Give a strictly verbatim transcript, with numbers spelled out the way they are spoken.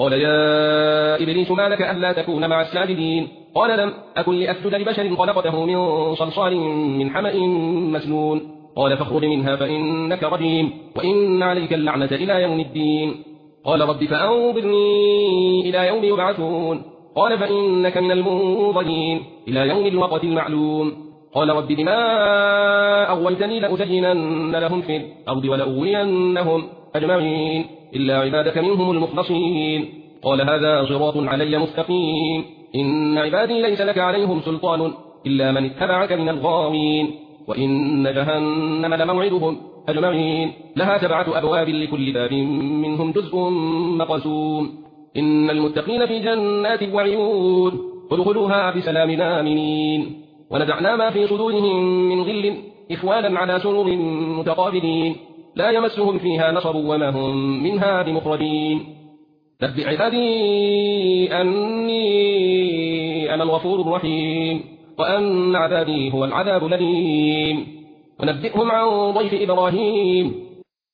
قال يا إبليس ما لك ألا تكون مع الساجدين قال لم أكن لأسجد لبشر خلقته من صلصال من حمأ مسنون قال فاخرج منها فإنك رجيم وإن عليك اللعنة إلى يوم الدين قال رب فأنظرني إلى يوم يبعثون قال فإنك من المنظرين إلى يوم الوقت المعلوم قال رب بما أغويتني لأزينن لهم في الأرض ولأغوينهم أجمعين إلا عبادك منهم المخلصين قال هذا صراط علي مستقيم إن عبادي ليس لك عليهم سلطان إلا من اتبعك من الغاوين وإن جهنم لموعدهم أجمعين لها سبعة أبواب لكل باب منهم جزء مقسوم إن المتقين في جنات وعيون ادخلوها بسلام آمنين ونزعنا ما في صدورهم من غل إخوانا على سرر متقابلين لا يمسهم فيها نصب وما هم منها بمخرجين نبئ عبادي أني أنا الغفور الرحيم وأن عذابي هو العذاب الأليم ونبئهم عن ضيف إبراهيم